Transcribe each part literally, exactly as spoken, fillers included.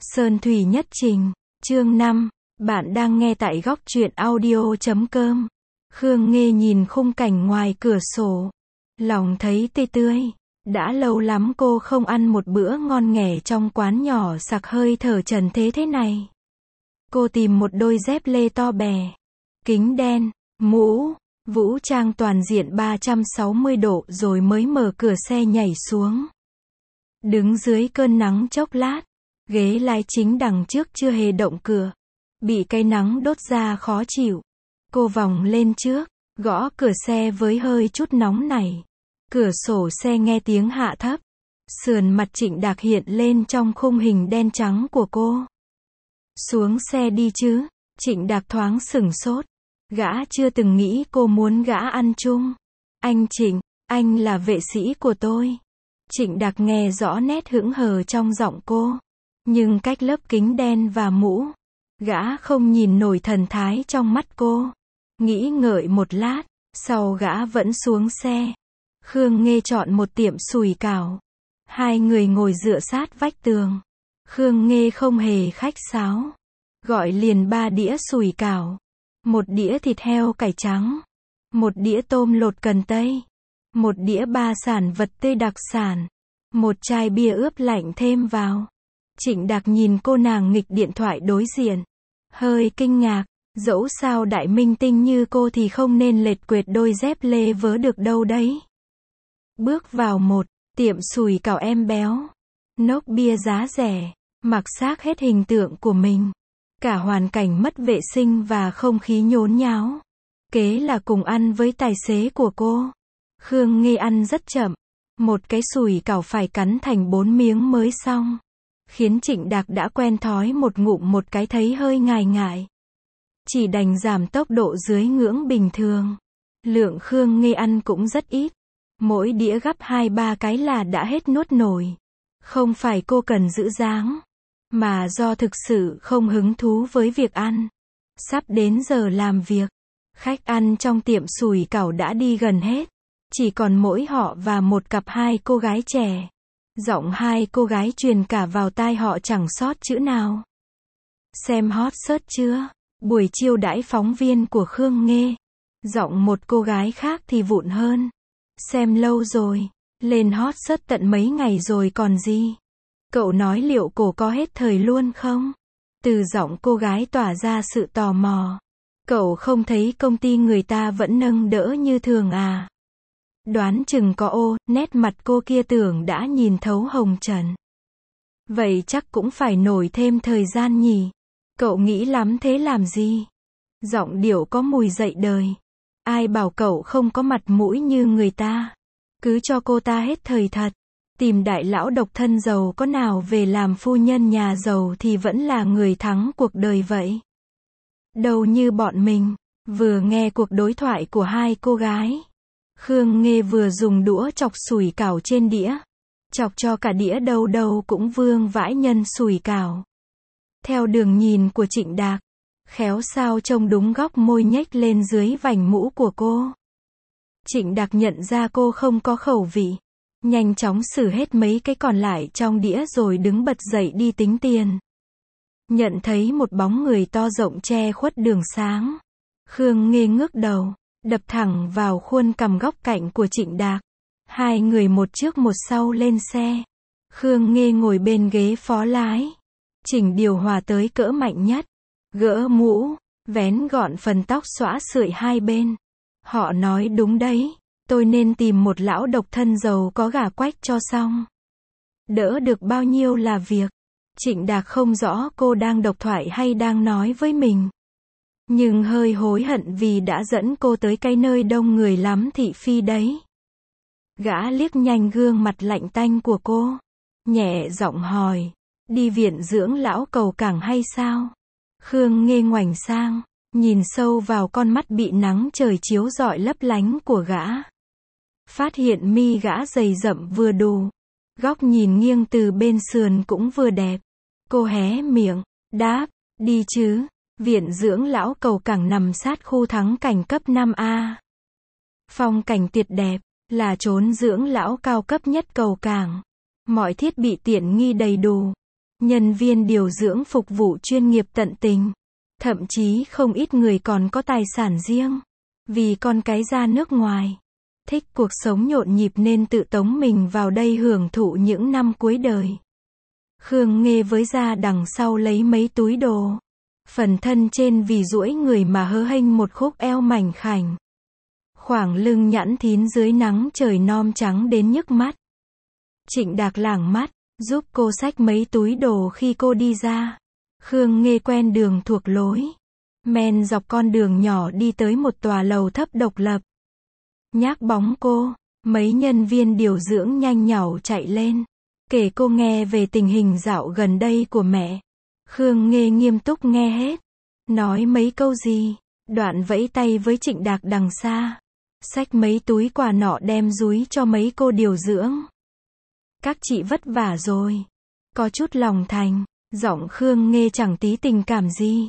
Sơn Thủy Nhất Trình, chương năm, bạn đang nghe tại góc truyện audio chấm com. Khương Nghê nhìn khung cảnh ngoài cửa sổ, lòng thấy tươi tươi. Đã lâu lắm cô không ăn một bữa ngon nghẻ trong quán nhỏ sặc hơi thở trần thế thế này. Cô tìm một đôi dép lê to bè, kính đen, mũ, vũ trang toàn diện ba trăm sáu mươi độ rồi mới mở cửa xe nhảy xuống. Đứng dưới cơn nắng chốc lát, ghế lái chính đằng trước chưa hề động cửa, bị cái nắng đốt ra khó chịu. Cô vòng lên trước, gõ cửa xe với hơi chút nóng nảy. Cửa sổ xe nghe tiếng hạ thấp, sườn mặt Trịnh Đạc hiện lên trong khung hình đen trắng của cô. Xuống xe đi chứ. Trịnh Đạc thoáng sửng sốt, gã chưa từng nghĩ cô muốn gã ăn chung. Anh Trịnh, anh là vệ sĩ của tôi. Trịnh Đạc nghe rõ nét hững hờ trong giọng cô, nhưng cách lớp kính đen và mũ, gã không nhìn nổi thần thái trong mắt cô. Nghĩ ngợi một lát, sau gã vẫn xuống xe. Khương Nghê chọn một tiệm sủi cảo. Hai người ngồi dựa sát vách tường. Khương Nghê không hề khách sáo, gọi liền ba đĩa sủi cảo, một đĩa thịt heo cải trắng, một đĩa tôm lột cần tây, một đĩa ba sản vật tươi đặc sản, một chai bia ướp lạnh thêm vào. Trịnh Đạc nhìn cô nàng nghịch điện thoại đối diện, hơi kinh ngạc. Dẫu sao đại minh tinh như cô thì không nên lệch quệt đôi dép lê vớ được đâu đấy. Bước vào một tiệm sủi cảo em béo, nốc bia giá rẻ, mặc xác hết hình tượng của mình. Cả hoàn cảnh mất vệ sinh và không khí nhốn nháo. Kế là cùng ăn với tài xế của cô. Khương Nghê ăn rất chậm, một cái sủi cảo phải cắn thành bốn miếng mới xong, khiến Trịnh Đạc đã quen thói một ngụm một cái thấy hơi ngại ngại. Chỉ đành giảm tốc độ dưới ngưỡng bình thường. Lượng Khương Nghê ăn cũng rất ít, mỗi đĩa gắp hai ba cái là đã hết nuốt nổi. Không phải cô cần giữ dáng, mà do thực sự không hứng thú với việc ăn. Sắp đến giờ làm việc, khách ăn trong tiệm sủi cảo đã đi gần hết, chỉ còn mỗi họ và một cặp hai cô gái trẻ. Giọng hai cô gái truyền cả vào tai họ chẳng sót chữ nào. Xem hot search chưa? Buổi chiêu đãi phóng viên của Khương Nghê. Giọng một cô gái khác thì vụn hơn. Xem lâu rồi, lên hot search tận mấy ngày rồi còn gì. Cậu nói liệu cổ có hết thời luôn không? Từ giọng cô gái tỏa ra sự tò mò. Cậu không thấy công ty người ta vẫn nâng đỡ như thường à? Đoán chừng có ô, nét mặt cô kia tưởng đã nhìn thấu hồng trần. Vậy chắc cũng phải nổi thêm thời gian nhỉ? Cậu nghĩ lắm thế làm gì? Giọng điệu có mùi dậy đời. Ai bảo cậu không có mặt mũi như người ta? Cứ cho cô ta hết thời thật. Tìm đại lão độc thân giàu có nào về làm phu nhân nhà giàu thì vẫn là người thắng cuộc đời vậy. Đâu như bọn mình. Vừa nghe cuộc đối thoại của hai cô gái, Khương Nghê vừa dùng đũa chọc sủi cảo trên đĩa, chọc cho cả đĩa đâu đâu cũng vương vãi nhân sủi cảo. Theo đường nhìn của Trịnh Đạc, khéo sao trông đúng góc môi nhếch lên dưới vành mũ của cô. Trịnh Đạc nhận ra cô không có khẩu vị, nhanh chóng xử hết mấy cái còn lại trong đĩa rồi đứng bật dậy đi tính tiền. Nhận thấy một bóng người to rộng che khuất đường sáng, Khương Nghê ngước đầu, đập thẳng vào khuôn cằm góc cạnh của Trịnh Đạc. Hai người một trước một sau lên xe. Khương Nghê ngồi bên ghế phó lái, chỉnh điều hòa tới cỡ mạnh nhất, gỡ mũ, vén gọn phần tóc xõa sưởi hai bên. Họ nói đúng đấy, tôi nên tìm một lão độc thân giàu có gả quách cho xong. Đỡ được bao nhiêu là việc. Trịnh Đạc không rõ cô đang độc thoại hay đang nói với mình, nhưng hơi hối hận vì đã dẫn cô tới cái nơi đông người lắm thị phi đấy. Gã liếc nhanh gương mặt lạnh tanh của cô, nhẹ giọng hỏi, đi viện dưỡng lão cầu cảng hay sao? Khương Nghê ngoảnh sang, nhìn sâu vào con mắt bị nắng trời chiếu rọi lấp lánh của gã. Phát hiện mi gã dày rậm vừa đủ, góc nhìn nghiêng từ bên sườn cũng vừa đẹp. Cô hé miệng, đáp, đi chứ. Viện dưỡng lão cầu cảng nằm sát khu thắng cảnh cấp năm A. Phong cảnh tuyệt đẹp, là chốn dưỡng lão cao cấp nhất cầu cảng. Mọi thiết bị tiện nghi đầy đủ. Nhân viên điều dưỡng phục vụ chuyên nghiệp tận tình. Thậm chí không ít người còn có tài sản riêng. Vì con cái ra nước ngoài. Thích cuộc sống nhộn nhịp nên tự tống mình vào đây hưởng thụ những năm cuối đời. Khương Nghê với ra đằng sau lấy mấy túi đồ. Phần thân trên vì duỗi người mà hớ hênh một khúc eo mảnh khảnh. Khoảng lưng nhẵn thín dưới nắng trời nom trắng đến nhức mắt. Trịnh Đạc lảng mắt, giúp cô xách mấy túi đồ khi cô đi ra. Khương Nghê quen đường thuộc lối. Men dọc con đường nhỏ đi tới một tòa lầu thấp độc lập. Nhác bóng cô, mấy nhân viên điều dưỡng nhanh nhảu chạy lên. Kể cô nghe về tình hình dạo gần đây của mẹ. Khương Nghê nghiêm túc nghe hết. Nói mấy câu gì, đoạn vẫy tay với Trịnh Đạc đằng xa. Xách mấy túi quà nọ đem dúi cho mấy cô điều dưỡng. Các chị vất vả rồi. Có chút lòng thành, giọng Khương Nghê chẳng tí tình cảm gì.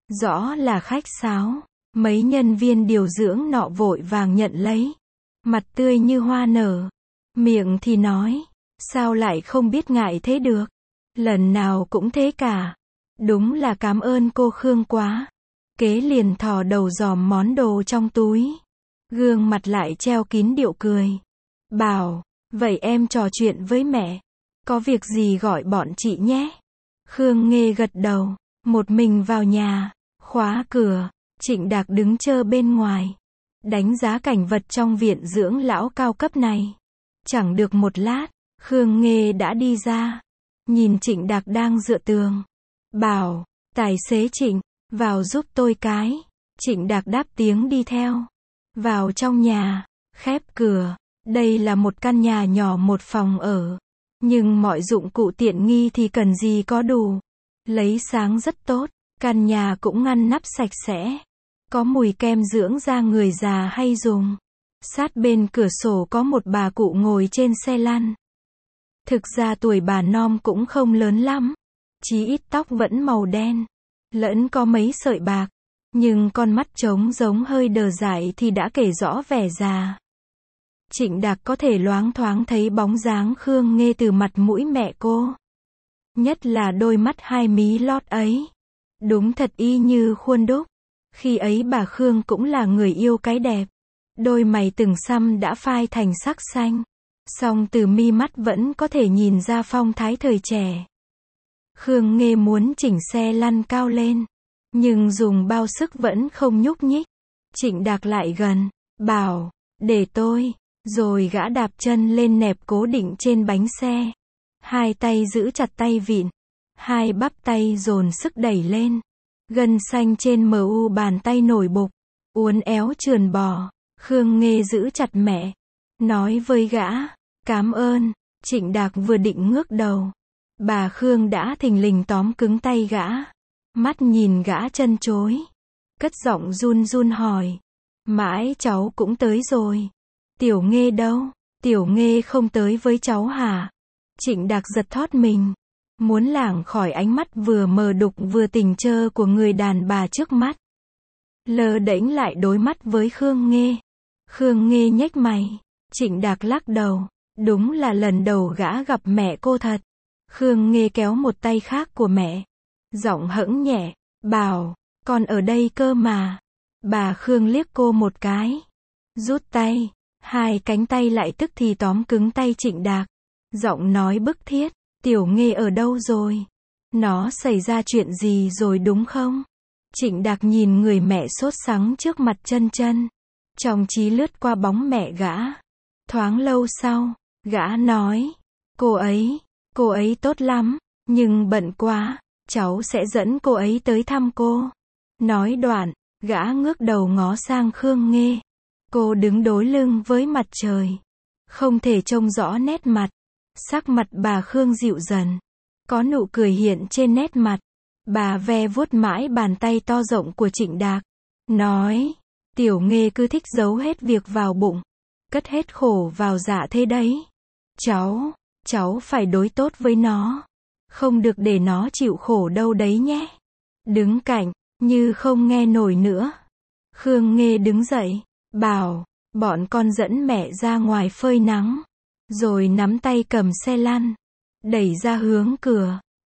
Rõ là khách sáo. Mấy nhân viên điều dưỡng nọ vội vàng nhận lấy. Mặt tươi như hoa nở. Miệng thì nói, sao lại không biết ngại thế được. Lần nào cũng thế cả. Đúng là cảm ơn cô Khương quá. Kế liền thò đầu dòm món đồ trong túi. Gương mặt lại treo kín điệu cười. Bảo, vậy em trò chuyện với mẹ. Có việc gì gọi bọn chị nhé. Khương Nghê gật đầu. Một mình vào nhà. Khóa cửa. Trịnh Đạc đứng chờ bên ngoài. Đánh giá cảnh vật trong viện dưỡng lão cao cấp này. Chẳng được một lát, Khương Nghê đã đi ra. Nhìn Trịnh Đạc đang dựa tường. Bảo, tài xế Trịnh, vào giúp tôi cái. Trịnh Đạc đáp tiếng đi theo. Vào trong nhà, khép cửa. Đây là một căn nhà nhỏ một phòng ở. Nhưng mọi dụng cụ tiện nghi thì cần gì có đủ. Lấy sáng rất tốt. Căn nhà cũng ngăn nắp sạch sẽ. Có mùi kem dưỡng da người già hay dùng. Sát bên cửa sổ có một bà cụ ngồi trên xe lăn. Thực ra tuổi bà nom cũng không lớn lắm. Chí ít tóc vẫn màu đen. Lẫn có mấy sợi bạc. Nhưng con mắt trống giống hơi đờ dại thì đã kể rõ vẻ già. Trịnh Đạc có thể loáng thoáng thấy bóng dáng Khương Nghê từ mặt mũi mẹ cô. Nhất là đôi mắt hai mí lót ấy. Đúng thật y như khuôn đúc. Khi ấy bà Khương cũng là người yêu cái đẹp. Đôi mày từng xăm đã phai thành sắc xanh. Song từ mi mắt vẫn có thể nhìn ra phong thái thời trẻ. Khương Nghê muốn chỉnh xe lăn cao lên. Nhưng dùng bao sức vẫn không nhúc nhích. Trịnh Đạc lại gần. Bảo, để tôi. Rồi gã đạp chân lên nẹp cố định trên bánh xe. Hai tay giữ chặt tay vịn. Hai bắp tay dồn sức đẩy lên. Gân xanh trên mờ u bàn tay nổi bục. Uốn éo trườn bò. Khương Nghê giữ chặt mẹ. Nói với gã. Cám ơn. Trịnh Đạc vừa định ngước đầu. Bà Khương đã thình lình tóm cứng tay gã. Mắt nhìn gã chân chối. Cất giọng run run hỏi. Mãi cháu cũng tới rồi. Tiểu Nghê đâu? Tiểu Nghê không tới với cháu hả? Trịnh Đạc giật thót mình. Muốn lảng khỏi ánh mắt vừa mờ đục vừa tình trơ của người đàn bà trước mắt. Lơ đễnh lại đối mắt với Khương Nghê. Khương Nghê nhếch mày. Trịnh Đạc lắc đầu. Đúng là lần đầu gã gặp mẹ cô thật. Khương Nghê kéo một tay khác của mẹ. Giọng hững nhẹ. Bảo, con ở đây cơ mà. Bà Khương liếc cô một cái. Rút tay. Hai cánh tay lại tức thì tóm cứng tay Trịnh Đạc. Giọng nói bức thiết. Tiểu Nghê ở đâu rồi? Nó xảy ra chuyện gì rồi đúng không? Trịnh Đạc nhìn người mẹ sốt sắng trước mặt chân chân. Trong trí lướt qua bóng mẹ gã. Thoáng lâu sau, gã nói. Cô ấy, cô ấy tốt lắm, nhưng bận quá, cháu sẽ dẫn cô ấy tới thăm cô. Nói đoạn, gã ngước đầu ngó sang Khương Nghê. Cô đứng đối lưng với mặt trời. Không thể trông rõ nét mặt. Sắc mặt bà Khương dịu dần. Có nụ cười hiện trên nét mặt. Bà ve vuốt mãi bàn tay to rộng của Trịnh Đạc. Nói, Tiểu Nghê cứ thích giấu hết việc vào bụng. Cất hết khổ vào dạ thế đấy. Cháu, cháu phải đối tốt với nó. Không được để nó chịu khổ đâu đấy nhé. Đứng cạnh, như không nghe nổi nữa. Khương Nghê đứng dậy, bảo, bọn con dẫn mẹ ra ngoài phơi nắng. Rồi nắm tay cầm xe lăn. Đẩy ra hướng cửa.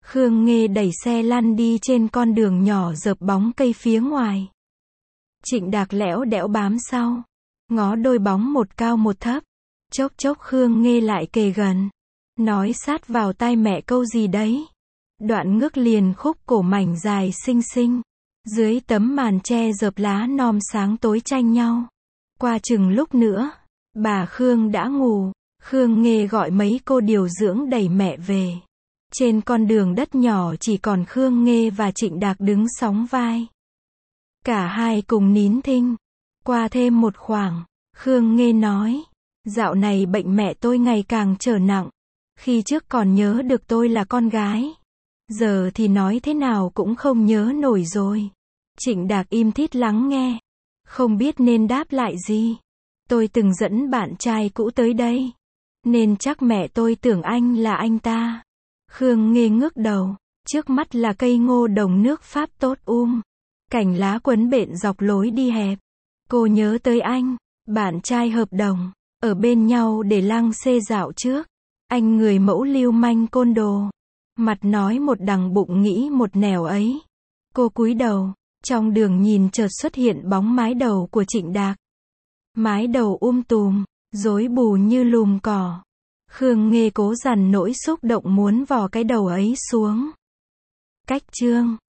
Khương Nghê đẩy xe lăn đi trên con đường nhỏ rợp bóng cây phía ngoài. Trịnh Đạc lẽo đẽo bám sau. Ngó đôi bóng một cao một thấp. Chốc chốc Khương Nghê lại kề gần. Nói sát vào tai mẹ câu gì đấy. Đoạn ngước liền khúc cổ mảnh dài xinh xinh. Dưới tấm màn che rợp lá non sáng tối tranh nhau. Qua chừng lúc nữa, bà Khương đã ngủ. Khương Nghê gọi mấy cô điều dưỡng đẩy mẹ về. Trên con đường đất nhỏ chỉ còn Khương Nghê và Trịnh Đạc đứng sóng vai. Cả hai cùng nín thinh. Qua thêm một khoảng, Khương Nghê nói, dạo này bệnh mẹ tôi ngày càng trở nặng. Khi trước còn nhớ được tôi là con gái. Giờ thì nói thế nào cũng không nhớ nổi rồi. Trịnh Đạc im thít lắng nghe. Không biết nên đáp lại gì. Tôi từng dẫn bạn trai cũ tới đây. Nên chắc mẹ tôi tưởng anh là anh ta. Khương Nghê ngước đầu. Trước mắt là cây ngô đồng nước Pháp tốt um. Cành lá quấn bện dọc lối đi hẹp. Cô nhớ tới anh, bạn trai hợp đồng. Ở bên nhau để lăng xê dạo trước. Anh người mẫu lưu manh côn đồ. Mặt nói một đằng bụng nghĩ một nẻo ấy. Cô cúi đầu. Trong đường nhìn chợt xuất hiện bóng mái đầu của Trịnh Đạc. Mái đầu um tùm, rối bù như lùm cỏ. Khương Nghê cố dằn nỗi xúc động muốn vò cái đầu ấy xuống. Cách chương